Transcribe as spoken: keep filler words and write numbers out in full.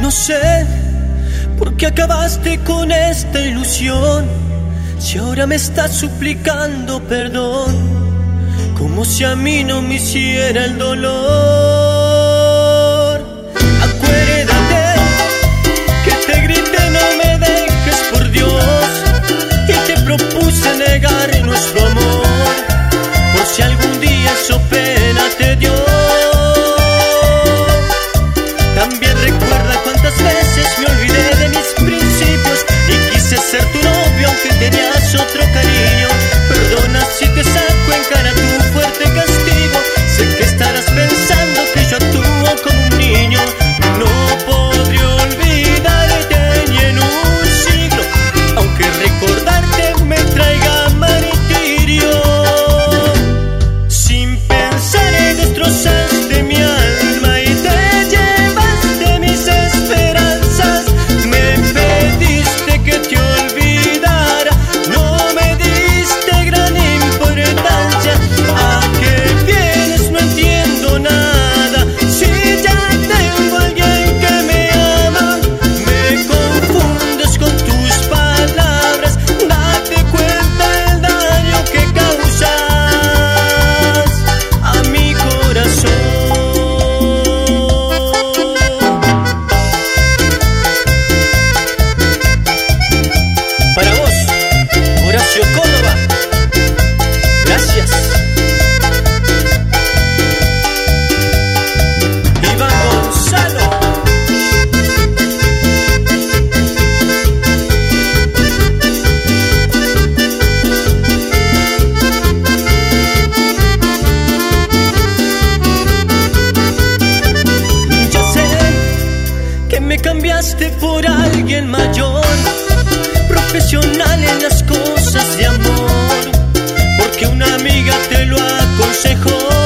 No sé por qué acabaste con esta ilusión, si ahora me estás suplicando perdón, como si a mí no me hiciera el dolor. Acuérdate que te grité no me dejes por Dios, y te propuse negar nuestro amor, por si algún día eso pena te dio. También recuerda cuántas veces me olvidé de mis principios y quise ser tu novio aunque tenías otro cariño. Perdona si te saco en cara tu fuerte castigo, sé que estarás pensando que yo actúo como un niño. No podré olvidarte ni en un siglo, aunque recordarte me traiga martirio. Sin pensar en destrozaste mi alma y te llevaste mis esperanzas. Me pediste que te olvidara, no me diste gran importancia. ¿A qué vienes? No entiendo nada. Si ya tengo a alguien que me ama, me confundes con tus palabras. Date cuenta del daño que causas a mi corazón. Para vos, Horacio Córdoba, gracias. Iván Gonzalo. Ya sé que me cambiaste por alguien mayor, profesional en las cosas de amor, porque una amiga te lo aconsejó.